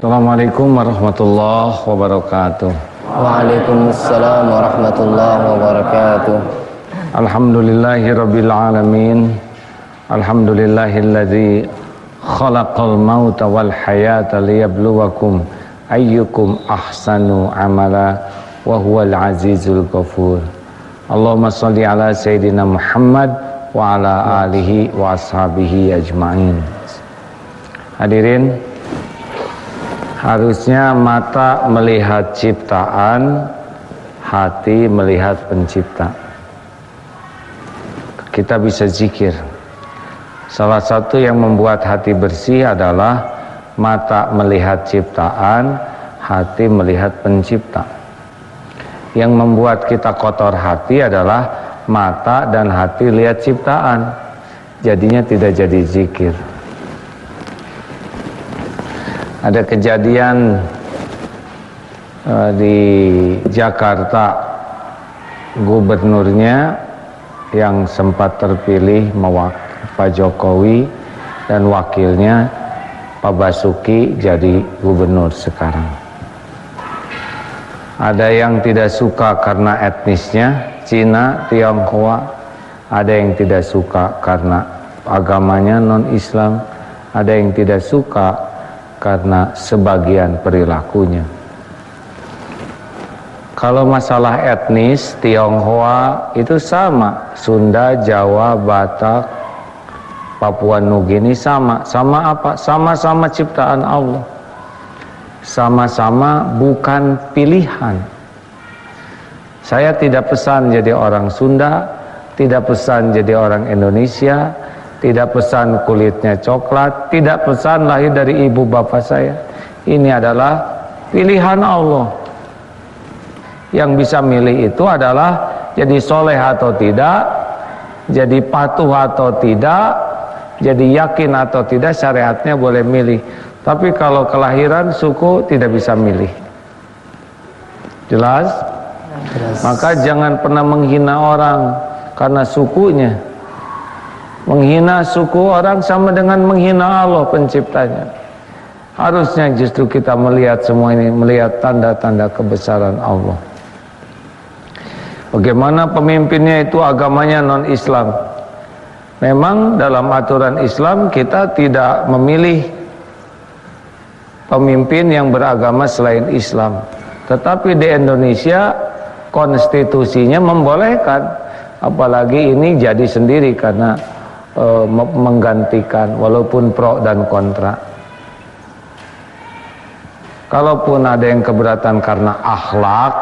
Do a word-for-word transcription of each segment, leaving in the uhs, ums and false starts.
Assalamualaikum warahmatullahi wabarakatuh. Waalaikumsalam warahmatullahi wabarakatuh. Alhamdulillahi rabbil alamin. Alhamdulillahilladzi khalaqal mauta wal hayata liyabluwakum ayyukum ahsanu amala wa huwal azizul ghafur. Allahumma shalli ala sayyidina Muhammad wa ala alihi wa ashabihi ajmain. Hadirin, harusnya mata melihat ciptaan, hati melihat pencipta. Kita bisa zikir. Salah satu yang membuat hati bersih adalah mata melihat ciptaan, hati melihat pencipta. Yang membuat kita kotor hati adalah mata dan hati lihat ciptaan. Jadinya tidak jadi zikir. Ada kejadian uh, di Jakarta, gubernurnya yang sempat terpilih mewakili Pak Jokowi dan wakilnya Pak Basuki jadi gubernur sekarang. Ada yang tidak suka karena etnisnya, Cina, Tionghoa. Ada yang tidak suka karena agamanya non-Islam. Ada yang tidak suka karena sebagian perilakunya. Kalau masalah etnis, Tionghoa itu sama, Sunda, Jawa, Batak, Papua Nugini sama. Sama apa? Sama-sama ciptaan Allah. Sama-sama bukan pilihan. Saya tidak pesan jadi orang Sunda, tidak pesan jadi orang Indonesia, tidak pesan kulitnya coklat, tidak pesan lahir dari ibu bapak saya. Ini adalah pilihan Allah. Yang bisa milih itu adalah jadi soleh atau tidak, jadi patuh atau tidak, jadi yakin atau tidak, syariatnya boleh milih. Tapi kalau kelahiran, suku tidak bisa milih. Jelas? Jelas. Maka jangan pernah menghina orang karena sukunya. Menghina suku orang sama dengan menghina Allah penciptanya. Harusnya justru kita melihat semua ini, melihat tanda-tanda kebesaran Allah. Bagaimana pemimpinnya itu agamanya non-Islam. Memang dalam aturan Islam kita tidak memilih pemimpin yang beragama selain Islam. Tetapi di Indonesia konstitusinya membolehkan. Apalagi ini jadi sendiri karena Uh, menggantikan walaupun pro dan kontra. Kalaupun ada yang keberatan karena akhlak,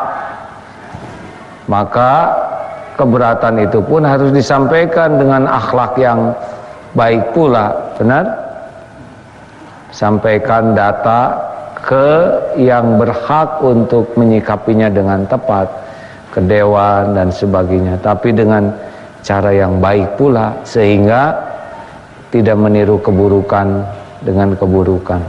maka keberatan itu pun harus disampaikan dengan akhlak yang baik pula. Benar? Sampaikan data ke yang berhak untuk menyikapinya dengan tepat, ke dewan dan sebagainya, tapi dengan cara yang baik pula, sehingga tidak meniru keburukan dengan keburukan.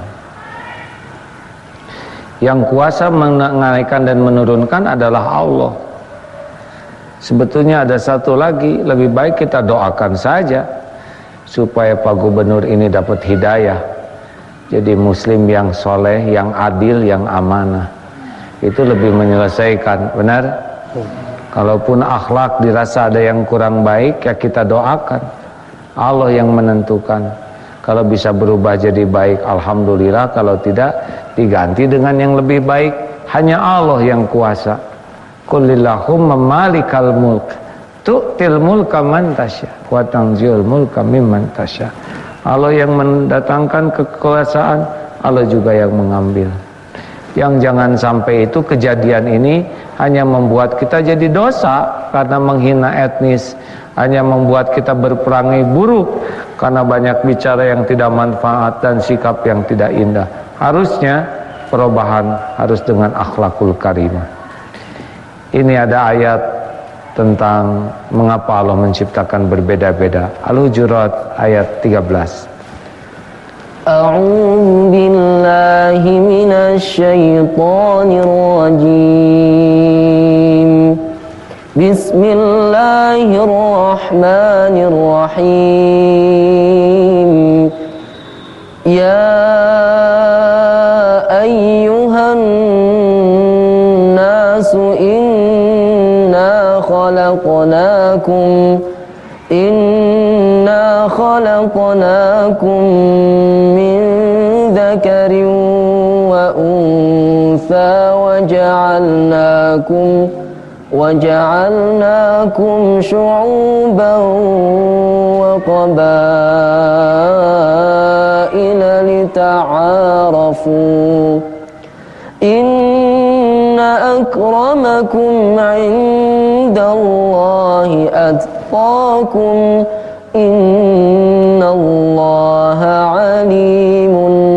Yang kuasa menaikkan dan menurunkan adalah Allah. Sebetulnya ada satu lagi, lebih baik kita doakan saja supaya Pak Gubernur ini dapat hidayah, jadi muslim yang soleh, yang adil, yang amanah. Itu lebih menyelesaikan. Benar? Kalaupun akhlak dirasa ada yang kurang baik, ya kita doakan. Allah yang menentukan. Kalau bisa berubah jadi baik, alhamdulillah. Kalau tidak, diganti dengan yang lebih baik. Hanya Allah yang kuasa. Qulillahumma malikal mulk tu'til mulka man tasya wa tanzi'ul mulka mimman tasya. Allah yang mendatangkan kekuasaan, Allah juga yang mengambil. Yang jangan sampai itu kejadian ini hanya membuat kita jadi dosa karena menghina etnis, hanya membuat kita berperangai buruk karena banyak bicara yang tidak manfaat dan sikap yang tidak indah. Harusnya perubahan harus dengan akhlakul karimah. Ini ada ayat tentang mengapa Allah menciptakan berbeda-beda. Al-Hujurat ayat tiga belas. A'udzu billahi minasy syaithanir rajim. Bismillahirrahmanirrahim. Ya ayyuhan nasu inna khalaqnakum inna khalaqnakum min dzakarin wa untha wa ja'alnakum وَجَعَلْنَاكُمْ شُعُوبًا وَقَبَائِلَ لِتَعَارَفُوا إِنَّ أَكْرَمَكُمْ عِندَ اللَّهِ أَتْقَاكُمْ إِنَّ اللَّهَ عَلِيمٌ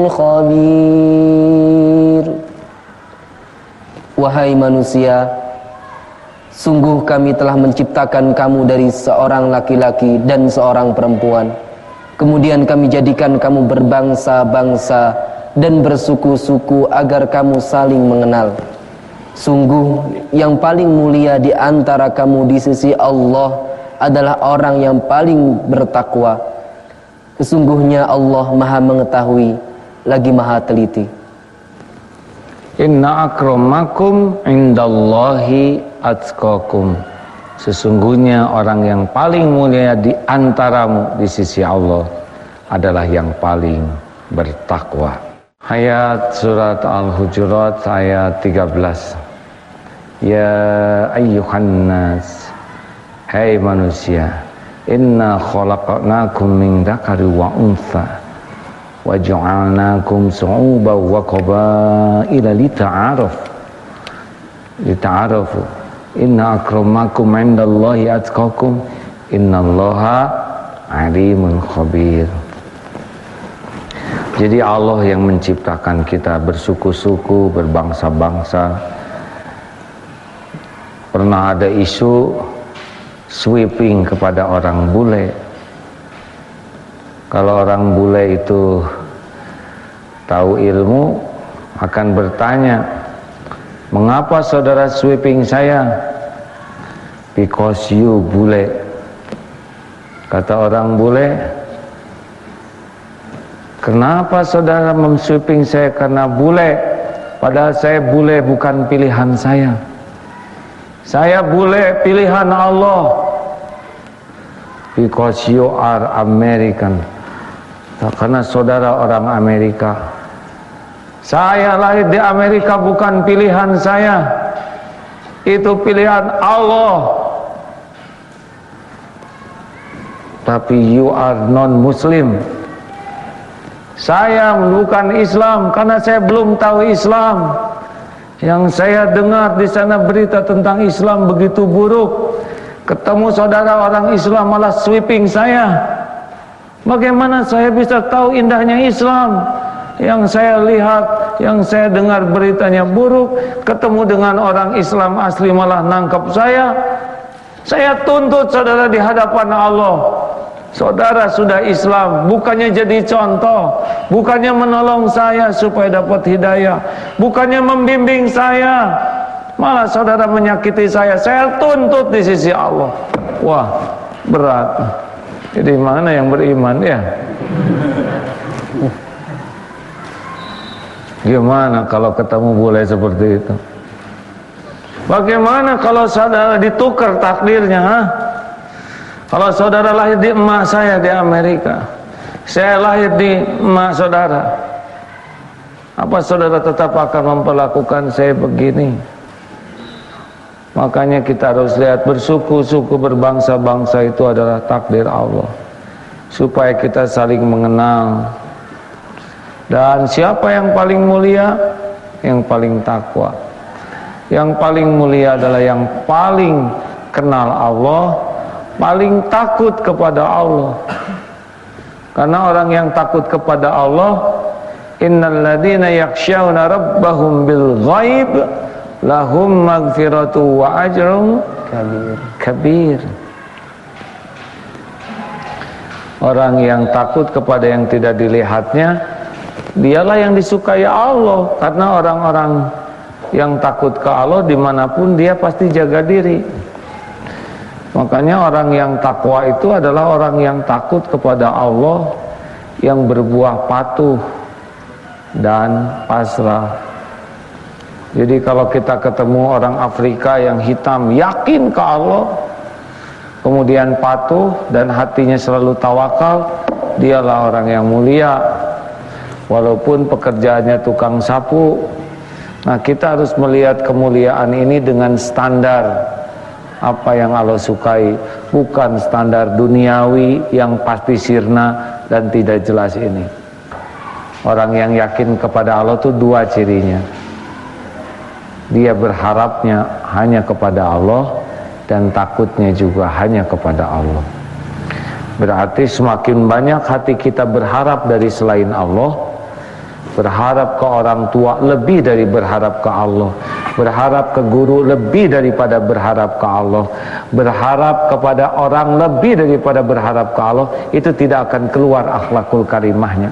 خَبِيرٌ. Wahai manusia, sungguh kami telah menciptakan kamu dari seorang laki-laki dan seorang perempuan. Kemudian kami jadikan kamu berbangsa-bangsa dan bersuku-suku agar kamu saling mengenal. Sungguh yang paling mulia di antara kamu di sisi Allah adalah orang yang paling bertakwa. Sesungguhnya Allah Maha mengetahui lagi Maha teliti. Inna akramakum indallahi atqakum. Sesungguhnya orang yang paling mulia di antaramu di sisi Allah adalah yang paling bertakwa. Ayat surat Al-Hujurat ayat tiga belas. Ya ayyuhan nas, hai manusia, inna khalaqnakum min dzakari wa untha wa ja'alnakum syu'uban wa qabaila lita'arafu lita'arafu inna akramakum 'indallahi atqakum innallaha 'alimun khabir. Jadi Allah yang menciptakan kita bersuku-suku, berbangsa-bangsa. Pernah ada isu sweeping kepada orang bule. Kalau orang bule itu tahu ilmu akan bertanya, mengapa saudara sweeping saya? Because you bule. Kata orang bule, kenapa saudara mensweeping saya karena bule? Padahal saya bule bukan pilihan saya. Saya bule pilihan Allah. Because you are American. Karena saudara orang Amerika. Saya lahir di Amerika bukan pilihan saya. Itu pilihan Allah. Tapi you are non-Muslim. Saya bukan Islam karena saya belum tahu Islam. Yang saya dengar di sana berita tentang Islam begitu buruk. Ketemu saudara orang Islam malah sweeping saya. Bagaimana saya bisa tahu indahnya Islam? Yang saya lihat, yang saya dengar beritanya buruk. Ketemu dengan orang Islam asli malah nangkep saya. Saya tuntut saudara di hadapan Allah. Saudara sudah Islam, bukannya jadi contoh, bukannya menolong saya supaya dapat hidayah, bukannya membimbing saya, malah saudara menyakiti saya. Saya tuntut di sisi Allah. Wah, berat. Jadi mana yang beriman ya? Gimana kalau ketemu bule seperti itu? Bagaimana kalau saudara ditukar takdirnya? Ha? Kalau saudara lahir di emak saya di Amerika, saya lahir di emak saudara, apa saudara tetap akan memperlakukan saya begini? Makanya kita harus lihat bersuku-suku, berbangsa-bangsa itu adalah takdir Allah, supaya kita saling mengenal. Dan siapa yang paling mulia? Yang paling takwa. Yang paling mulia adalah yang paling kenal Allah, paling takut kepada Allah. Karena orang yang takut kepada Allah, innal ladzina yakhshawna rabbahum bil ghaib lahum maghfiratu wa ajrun kabir. kabir. Orang yang takut kepada yang tidak dilihatnya, dialah yang disukai Allah. Karena orang-orang yang takut ke Allah dimanapun dia pasti jaga diri. Makanya orang yang takwa itu adalah orang yang takut kepada Allah, yang berbuah patuh, dan pasrah. Jadi kalau kita ketemu orang Afrika yang hitam, yakin ke Allah, kemudian patuh dan hatinya selalu tawakal, dialah orang yang mulia. Walaupun pekerjaannya tukang sapu. Nah, kita harus melihat kemuliaan ini dengan standar apa yang Allah sukai, bukan standar duniawi yang pasti sirna dan tidak jelas ini. Orang yang yakin kepada Allah itu dua cirinya. Dia berharapnya hanya kepada Allah dan takutnya juga hanya kepada Allah. Berarti semakin banyak hati kita berharap dari selain Allah, berharap ke orang tua lebih dari berharap ke Allah, berharap ke guru lebih daripada berharap ke Allah, berharap kepada orang lebih daripada berharap ke Allah, itu tidak akan keluar akhlakul karimahnya.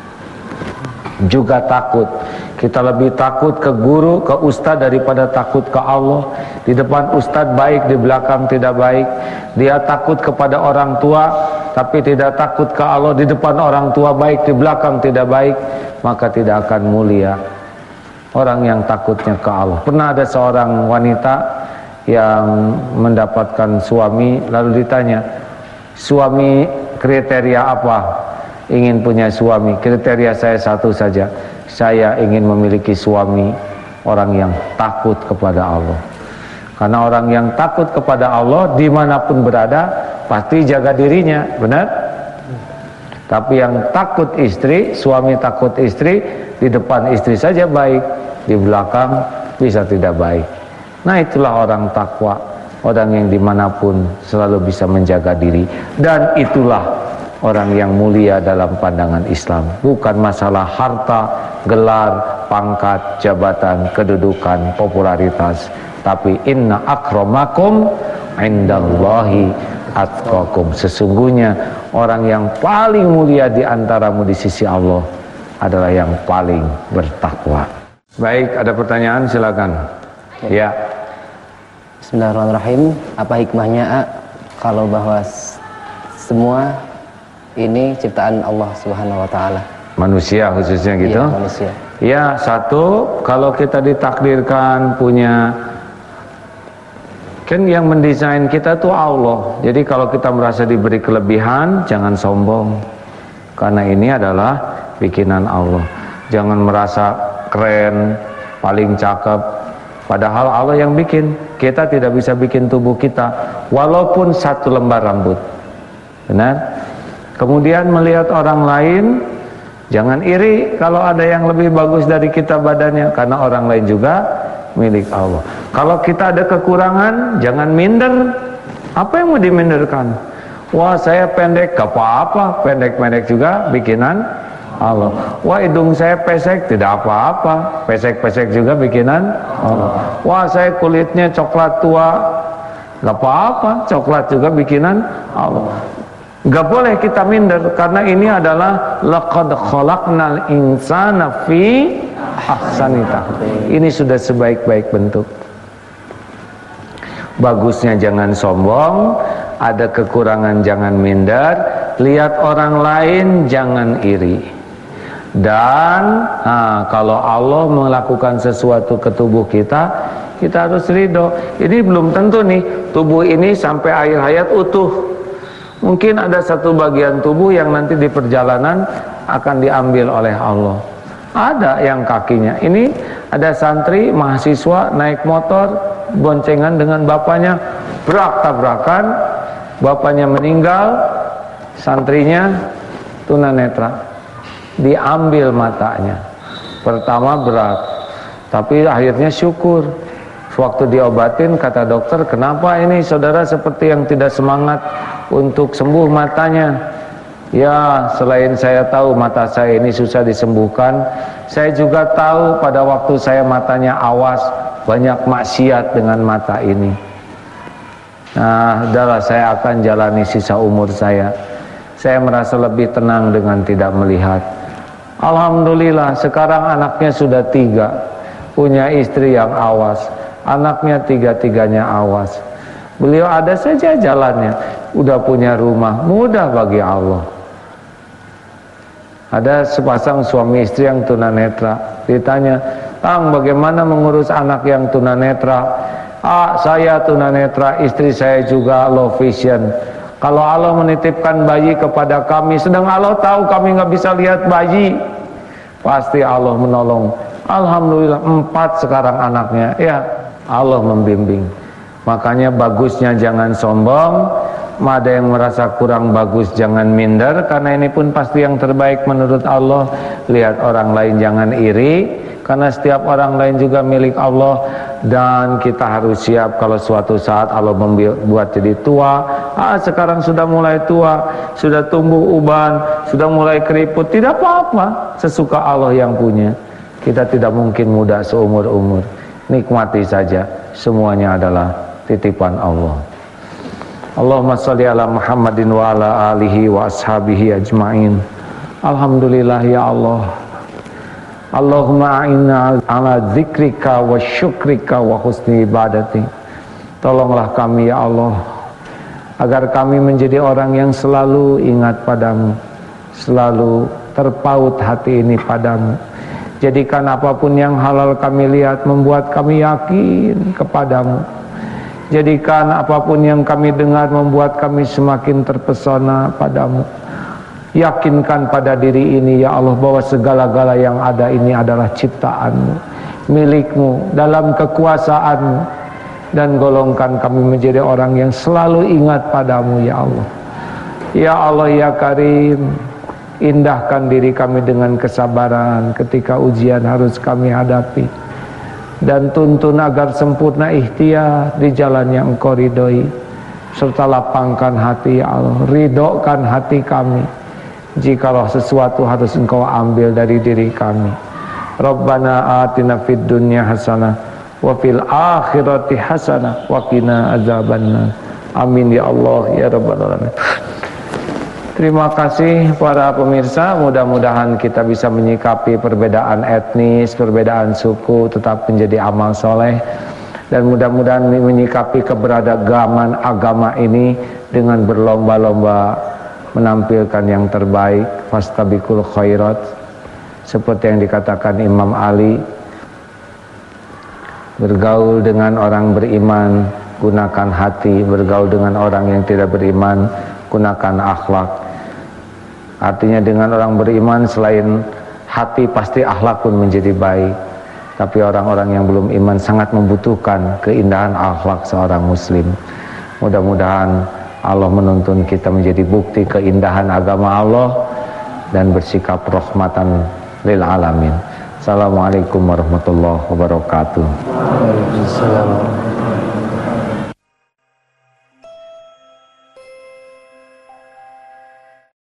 Juga takut, kita lebih takut ke guru, ke ustaz daripada takut ke Allah. Di depan ustaz baik, di belakang tidak baik. Dia takut kepada orang tua tapi tidak takut ke Allah. Di depan orang tua baik, di belakang tidak baik, maka tidak akan mulia orang yang takutnya ke Allah. Pernah ada seorang wanita yang mendapatkan suami, lalu ditanya, suami kriteria apa? Ingin punya suami. Kriteria saya satu saja, saya ingin memiliki suami orang yang takut kepada Allah. Karena orang yang takut kepada Allah dimanapun berada pasti jaga dirinya, benar? Tapi yang takut istri, suami takut istri, di depan istri saja baik, di belakang bisa tidak baik. Nah, itulah orang takwa, orang yang dimanapun selalu bisa menjaga diri. Dan itulah orang yang mulia dalam pandangan Islam. Bukan masalah harta, gelar, pangkat, jabatan, kedudukan, popularitas, tapi inna akramakum indallahi atqakum. Sesungguhnya orang yang paling mulia di antaramu di sisi Allah adalah yang paling bertakwa. Baik, ada pertanyaan, silakan. Ya. Bismillahirrahmanirrahim. Apa hikmahnya A, kalau bahwa semua ini ciptaan Allah Subhanahu wa taala? Manusia khususnya gitu? Iya, manusia. Ya, satu, kalau kita ditakdirkan punya, kan yang mendesain kita tuh Allah. Jadi kalau kita merasa diberi kelebihan, jangan sombong. Karena ini adalah bikinan Allah. Jangan merasa keren, paling cakep, padahal Allah yang bikin. Kita tidak bisa bikin tubuh kita walaupun satu lembar rambut. Benar? Kemudian melihat orang lain, jangan iri kalau ada yang lebih bagus dari kita badannya, karena orang lain juga milik Allah. Kalau kita ada kekurangan, jangan minder. Apa yang mau diminderkan? Wah, saya pendek, gak apa-apa, pendek-pendek juga bikinan Allah. Wah, hidung saya pesek, tidak apa-apa, pesek-pesek juga bikinan Allah. Wah, saya kulitnya coklat tua, gak apa-apa, coklat juga bikinan Allah. Gak boleh kita minder, karena ini adalah laqad khalaqnal insana fi ahsani taqwim. Ini sudah sebaik-baik bentuk. Bagusnya jangan sombong, ada kekurangan jangan minder, lihat orang lain jangan iri. Dan nah, kalau Allah melakukan sesuatu ke tubuh kita, kita harus ridho. Ini belum tentu nih tubuh ini sampai akhir hayat utuh. Mungkin ada satu bagian tubuh yang nanti di perjalanan akan diambil oleh Allah. Ada yang kakinya. Ini ada santri mahasiswa naik motor boncengan dengan bapaknya, brak tabrakan, bapaknya meninggal, santrinya tunanetra, diambil matanya. Pertama berat, tapi akhirnya syukur. Waktu diobatin kata dokter, kenapa ini saudara seperti yang tidak semangat untuk sembuh matanya? Ya, selain saya tahu mata saya ini susah disembuhkan, saya juga tahu pada waktu saya matanya awas, banyak maksiat dengan mata ini. Nah, udahlah, saya akan jalani sisa umur saya. Saya merasa lebih tenang dengan tidak melihat. Alhamdulillah, sekarang anaknya sudah tiga, punya istri yang awas, anaknya tiga-tiganya awas. Beliau ada saja jalannya, udah punya rumah, mudah bagi Allah. Ada sepasang suami istri yang tunanetra. Ditanya, "Tang, bagaimana mengurus anak yang tunanetra?" "Ah, saya tunanetra, istri saya juga low vision. Kalau Allah menitipkan bayi kepada kami, sedang Allah tahu kami nggak bisa lihat bayi, pasti Allah menolong." Alhamdulillah, empat sekarang anaknya. Ya, Allah membimbing. Makanya bagusnya jangan sombong. Ada yang merasa kurang bagus jangan minder, karena ini pun pasti yang terbaik menurut Allah. Lihat orang lain jangan iri, karena setiap orang lain juga milik Allah. Dan kita harus siap kalau suatu saat Allah membuat jadi tua. Ah, sekarang sudah mulai tua, sudah tumbuh uban, sudah mulai keriput, tidak apa-apa, sesuka Allah yang punya. Kita tidak mungkin muda seumur-umur. Nikmati saja, semuanya adalah titipan Allah. Allahumma sholli ala Muhammadin wa ala alihi wa ashabihi ajma'in. Alhamdulillah ya Allah. Allahumma a'inna ala zikrika wa syukrika wa husni ibadati. Tolonglah kami ya Allah, agar kami menjadi orang yang selalu ingat padamu, selalu terpaut hati ini padamu. Jadikan apapun yang halal kami lihat membuat kami yakin kepadamu. Jadikan apapun yang kami dengar membuat kami semakin terpesona padamu. Yakinkan pada diri ini ya Allah bahwa segala-gala yang ada ini adalah ciptaanmu, milikmu, dalam kekuasaanmu. Dan golongkan kami menjadi orang yang selalu ingat padamu ya Allah. Ya Allah ya Karim, indahkan diri kami dengan kesabaran ketika ujian harus kami hadapi. Dan tuntun agar sempurna ikhtiar di jalan yang Engkau ridhoi, serta lapangkan hati ya Allah, ridhokan hati kami jikalau sesuatu harus Engkau ambil dari diri kami. Rabbana atina fid dunya hasanah wa fil akhirati hasanah wa qina azabannar. Amin ya Allah ya rabbal alamin. Terima kasih para pemirsa, mudah-mudahan kita bisa menyikapi perbedaan etnis, perbedaan suku tetap menjadi amal soleh, dan mudah-mudahan menyikapi keberagaman agama ini dengan berlomba-lomba menampilkan yang terbaik. Fastabiqul khairat, seperti yang dikatakan Imam Ali, bergaul dengan orang beriman gunakan hati, bergaul dengan orang yang tidak beriman gunakan akhlak. Artinya dengan orang beriman selain hati pasti akhlak pun menjadi baik. Tapi orang-orang yang belum iman sangat membutuhkan keindahan akhlak seorang muslim. Mudah-mudahan Allah menuntun kita menjadi bukti keindahan agama Allah dan bersikap rahmatan lil alamin. Assalamualaikum warahmatullahi wabarakatuh. Waalaikumsalam.